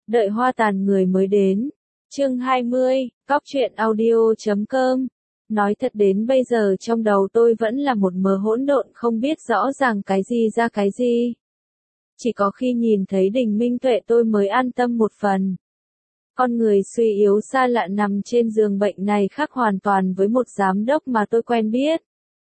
Đợi hoa tàn người mới đến. Chương 20, Cóc truyện audio.com. Nói thật đến bây giờ trong đầu tôi vẫn là một mớ hỗn độn không biết rõ ràng cái gì ra cái gì. Chỉ có khi nhìn thấy Đình Minh Tuệ tôi mới an tâm một phần. Con người suy yếu xa lạ nằm trên giường bệnh này khác hoàn toàn với một giám đốc mà tôi quen biết.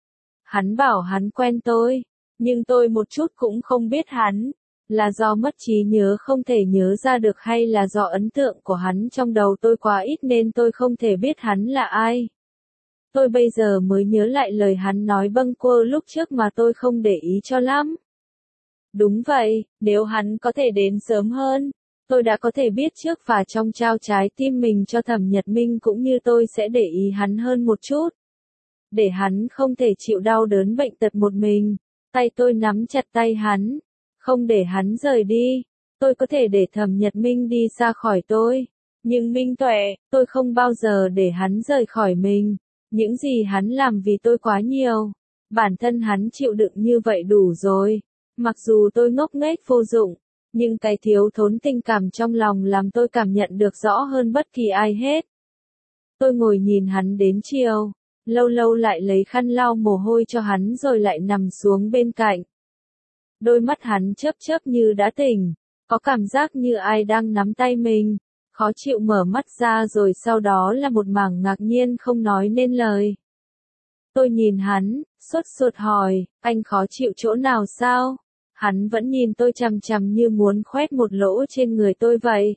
Hắn bảo hắn quen tôi, nhưng tôi một chút cũng không biết hắn. Là do mất trí nhớ không thể nhớ ra được hay là do ấn tượng của hắn trong đầu tôi quá ít nên tôi không thể biết hắn là ai. Tôi bây giờ mới nhớ lại lời hắn nói bâng quơ lúc trước mà tôi không để ý cho lắm. Đúng vậy, nếu hắn có thể đến sớm hơn, tôi đã có thể biết trước và trong trao trái tim mình cho Thẩm Nhật Minh cũng như tôi sẽ để ý hắn hơn một chút. Để hắn không thể chịu đau đớn bệnh tật một mình, tay tôi nắm chặt tay hắn. Không để hắn rời đi, tôi có thể để Thẩm Nhật Minh đi xa khỏi tôi. Nhưng Minh Tuệ, tôi không bao giờ để hắn rời khỏi mình. Những gì hắn làm vì tôi quá nhiều. Bản thân hắn chịu đựng như vậy đủ rồi. Mặc dù tôi ngốc nghếch vô dụng, nhưng cái thiếu thốn tình cảm trong lòng làm tôi cảm nhận được rõ hơn bất kỳ ai hết. Tôi ngồi nhìn hắn đến chiều, lâu lâu lại lấy khăn lau mồ hôi cho hắn rồi lại nằm xuống bên cạnh. Đôi mắt hắn chớp chớp như đã tỉnh, có cảm giác như ai đang nắm tay mình, khó chịu mở mắt ra rồi sau đó là một mảng ngạc nhiên không nói nên lời. Tôi nhìn hắn, sốt ruột hỏi, anh khó chịu chỗ nào sao? Hắn vẫn nhìn tôi chằm chằm như muốn khoét một lỗ trên người tôi vậy.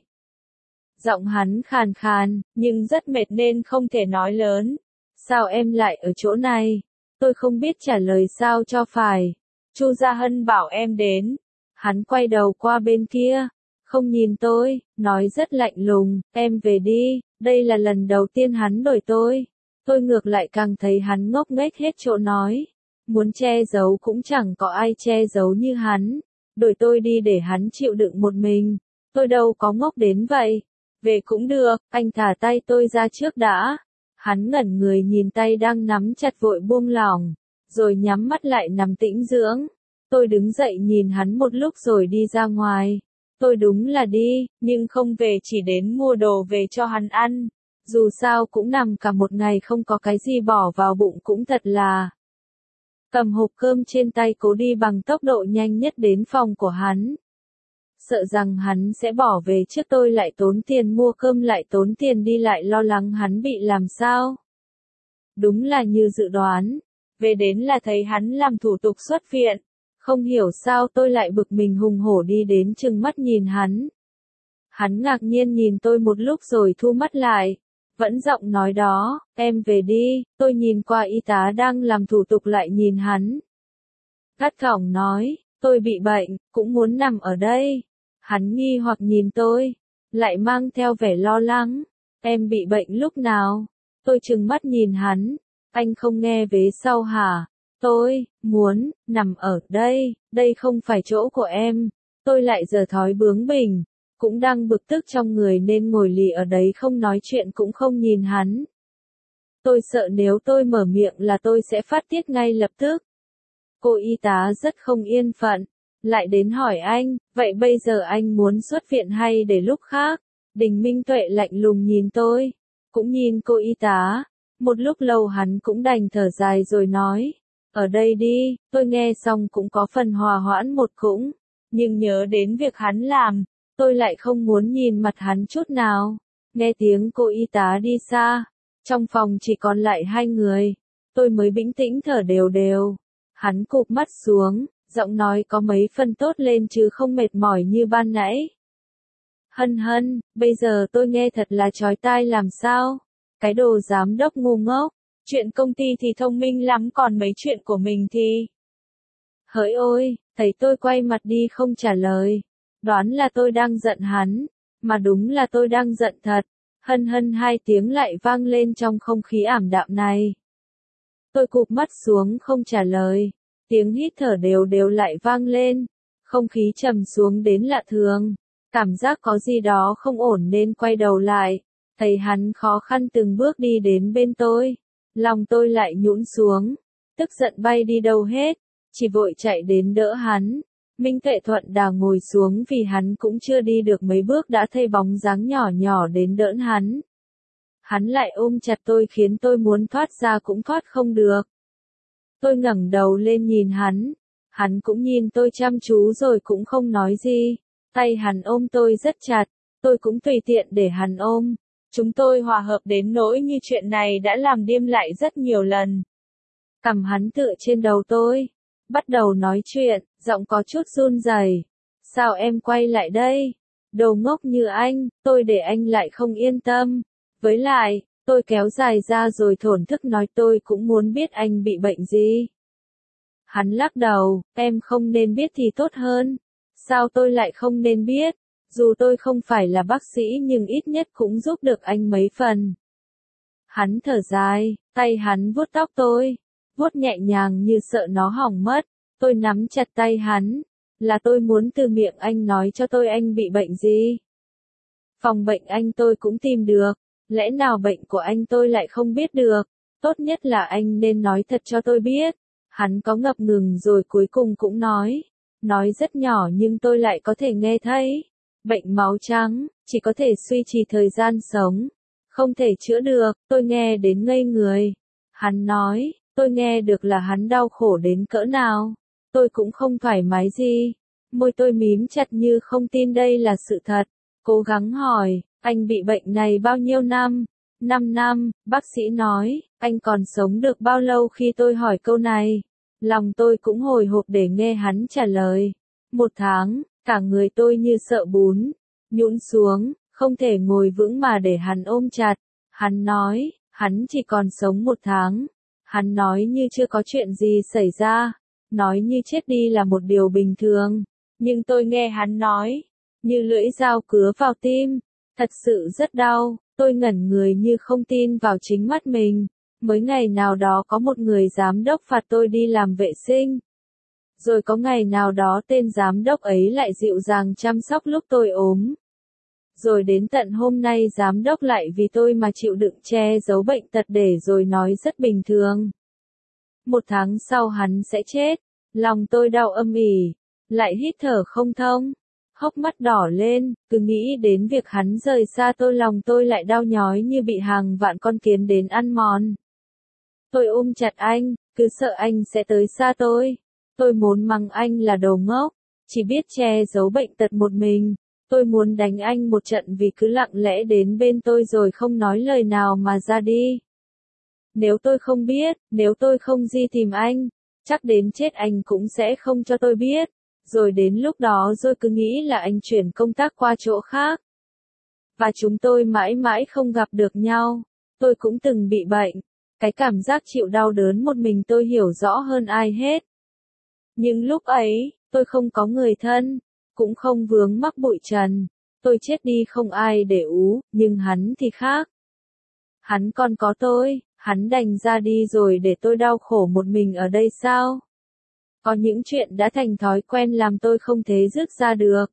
Giọng hắn khàn khàn, nhưng rất mệt nên không thể nói lớn. Sao em lại ở chỗ này? Tôi không biết trả lời sao cho phải. Chu Gia Hân bảo em đến. Hắn quay đầu qua bên kia, không nhìn tôi, nói rất lạnh lùng, em về đi, đây là lần đầu tiên hắn đổi tôi. Tôi ngược lại càng thấy hắn ngốc nghếch hết chỗ nói. Muốn che giấu cũng chẳng có ai che giấu như hắn. Đổi tôi đi để hắn chịu đựng một mình. Tôi đâu có ngốc đến vậy. Về cũng được, anh thả tay tôi ra trước đã. Hắn ngẩn người nhìn tay đang nắm chặt vội buông lỏng, rồi nhắm mắt lại nằm tĩnh dưỡng. Tôi đứng dậy nhìn hắn một lúc rồi đi ra ngoài. Tôi đúng là đi, nhưng không về chỉ đến mua đồ về cho hắn ăn. Dù sao cũng nằm cả một ngày không có cái gì bỏ vào bụng cũng thật là. Cầm hộp cơm trên tay cố đi bằng tốc độ nhanh nhất đến phòng của hắn. Sợ rằng hắn sẽ bỏ về trước tôi lại tốn tiền mua cơm lại tốn tiền đi lại lo lắng hắn bị làm sao. Đúng là như dự đoán. Về đến là thấy hắn làm thủ tục xuất viện. Không hiểu sao tôi lại bực mình hùng hổ đi đến trừng mắt nhìn hắn. Hắn ngạc nhiên nhìn tôi một lúc rồi thu mắt lại. Vẫn giọng nói đó, em về đi, tôi nhìn qua y tá đang làm thủ tục lại nhìn hắn. Gắt gỏng nói, tôi bị bệnh, cũng muốn nằm ở đây. Hắn nghi hoặc nhìn tôi, lại mang theo vẻ lo lắng. Em bị bệnh lúc nào? Tôi trừng mắt nhìn hắn, anh không nghe vế sau hả? Tôi muốn nằm ở đây, đây không phải chỗ của em. Tôi lại giờ thói bướng bỉnh, cũng đang bực tức trong người nên ngồi lì ở đấy không nói chuyện cũng không nhìn hắn. Tôi sợ nếu tôi mở miệng là tôi sẽ phát tiết ngay lập tức. Cô y tá rất không yên phận, lại đến hỏi anh, vậy bây giờ anh muốn xuất viện hay để lúc khác? Đình Minh Tuệ lạnh lùng nhìn tôi, cũng nhìn cô y tá. Một lúc lâu hắn cũng đành thở dài rồi nói, ở đây đi. Tôi nghe xong cũng có phần hòa hoãn một cũng, nhưng nhớ đến việc hắn làm, tôi lại không muốn nhìn mặt hắn chút nào. Nghe tiếng cô y tá đi xa, trong phòng chỉ còn lại hai người, tôi mới bình tĩnh thở đều đều. Hắn cụp mắt xuống, giọng nói có mấy phần tốt lên chứ không mệt mỏi như ban nãy. Hân hân, bây giờ tôi nghe thật là chói tai làm sao? Cái đồ giám đốc ngu ngốc, chuyện công ty thì thông minh lắm còn mấy chuyện của mình thì. Hỡi ôi, thấy tôi quay mặt đi không trả lời. Đoán là tôi đang giận hắn, mà đúng là tôi đang giận thật. Hân hân hai tiếng lại vang lên trong không khí ảm đạm này. Tôi cụp mắt xuống không trả lời. Tiếng hít thở đều đều lại vang lên. Không khí trầm xuống đến lạ thường. Cảm giác có gì đó không ổn nên quay đầu lại. Thấy hắn khó khăn từng bước đi đến bên tôi. Lòng tôi lại nhũn xuống. Tức giận bay đi đâu hết. Chỉ vội chạy đến đỡ hắn. Minh Tuệ thuận đà ngồi xuống vì hắn cũng chưa đi được mấy bước đã thấy bóng dáng nhỏ nhỏ đến đỡ hắn. Hắn lại ôm chặt tôi khiến tôi muốn thoát ra cũng thoát không được. Tôi ngẩng đầu lên nhìn hắn cũng nhìn tôi chăm chú rồi cũng không nói gì. Tay hắn ôm tôi rất chặt, tôi cũng tùy tiện để hắn ôm. Chúng tôi hòa hợp đến nỗi như chuyện này đã làm điềm lại rất nhiều lần. Cằm hắn tựa trên đầu tôi, bắt đầu nói chuyện, giọng có chút run rẩy. Sao em quay lại đây? Đồ ngốc như anh, tôi để anh lại không yên tâm. Với lại, tôi kéo dài ra rồi thổn thức nói tôi cũng muốn biết anh bị bệnh gì. Hắn lắc đầu, em không nên biết thì tốt hơn. Sao tôi lại không nên biết? Dù tôi không phải là bác sĩ nhưng ít nhất cũng giúp được anh mấy phần. Hắn thở dài, tay hắn vuốt tóc tôi, vuốt nhẹ nhàng như sợ nó hỏng mất. Tôi nắm chặt tay hắn, là tôi muốn từ miệng anh nói cho tôi anh bị bệnh gì. Phòng bệnh anh tôi cũng tìm được, lẽ nào bệnh của anh tôi lại không biết được, tốt nhất là anh nên nói thật cho tôi biết. Hắn có ngập ngừng rồi cuối cùng cũng nói rất nhỏ nhưng tôi lại có thể nghe thấy. Bệnh máu trắng, chỉ có thể duy trì thời gian sống, không thể chữa được, tôi nghe đến ngây người. Hắn nói, tôi nghe được là hắn đau khổ đến cỡ nào, tôi cũng không thoải mái gì. Môi tôi mím chặt như không tin đây là sự thật, cố gắng hỏi, anh bị bệnh này bao nhiêu năm? 5 năm, bác sĩ nói, anh còn sống được bao lâu khi tôi hỏi câu này? Lòng tôi cũng hồi hộp để nghe hắn trả lời. 1 tháng, cả người tôi như sợ bún, nhũn xuống, không thể ngồi vững mà để hắn ôm chặt. Hắn nói, hắn chỉ còn sống 1 tháng. Hắn nói như chưa có chuyện gì xảy ra, nói như chết đi là một điều bình thường. Nhưng tôi nghe hắn nói, như lưỡi dao cứa vào tim, thật sự rất đau, tôi ngẩn người như không tin vào chính mắt mình. Mới ngày nào đó có một người giám đốc phạt tôi đi làm vệ sinh. Rồi có ngày nào đó tên giám đốc ấy lại dịu dàng chăm sóc lúc tôi ốm. Rồi đến tận hôm nay giám đốc lại vì tôi mà chịu đựng che giấu bệnh tật để rồi nói rất bình thường. 1 tháng sau hắn sẽ chết, lòng tôi đau âm ỉ, lại hít thở không thông, hốc mắt đỏ lên, cứ nghĩ đến việc hắn rời xa tôi lòng tôi lại đau nhói như bị hàng vạn con kiến đến ăn mòn. Tôi ôm chặt anh, cứ sợ anh sẽ tới xa tôi. Tôi muốn mắng anh là đồ ngốc, chỉ biết che giấu bệnh tật một mình. Tôi muốn đánh anh một trận vì cứ lặng lẽ đến bên tôi rồi không nói lời nào mà ra đi. Nếu tôi không biết, nếu tôi không đi tìm anh, chắc đến chết anh cũng sẽ không cho tôi biết. Rồi đến lúc đó tôi cứ nghĩ là anh chuyển công tác qua chỗ khác. Và chúng tôi mãi mãi không gặp được nhau. Tôi cũng từng bị bệnh. Cái cảm giác chịu đau đớn một mình tôi hiểu rõ hơn ai hết. Nhưng lúc ấy, tôi không có người thân, cũng không vướng mắc bụi trần. Tôi chết đi không ai để ú, nhưng hắn thì khác. Hắn còn có tôi, hắn đành ra đi rồi để tôi đau khổ một mình ở đây sao? Có những chuyện đã thành thói quen làm tôi không thể dứt ra được.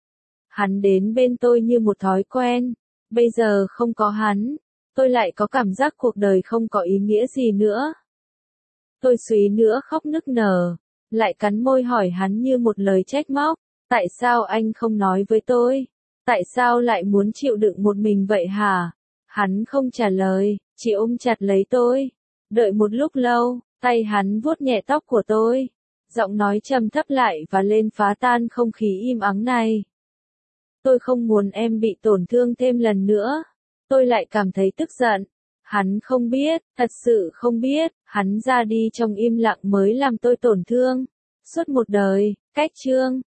Hắn đến bên tôi như một thói quen, bây giờ không có hắn, tôi lại có cảm giác cuộc đời không có ý nghĩa gì nữa. Tôi suýt nữa khóc nức nở, lại cắn môi hỏi hắn như một lời trách móc, tại sao anh không nói với tôi? Tại sao lại muốn chịu đựng một mình vậy hả? Hắn không trả lời, chỉ ôm chặt lấy tôi. Đợi một lúc lâu, tay hắn vuốt nhẹ tóc của tôi. Giọng nói trầm thấp lại và lên phá tan không khí im ắng này. Tôi không muốn em bị tổn thương thêm lần nữa. Tôi lại cảm thấy tức giận. Hắn không biết, thật sự không biết, hắn ra đi trong im lặng mới làm tôi tổn thương. Suốt một đời, cách chương.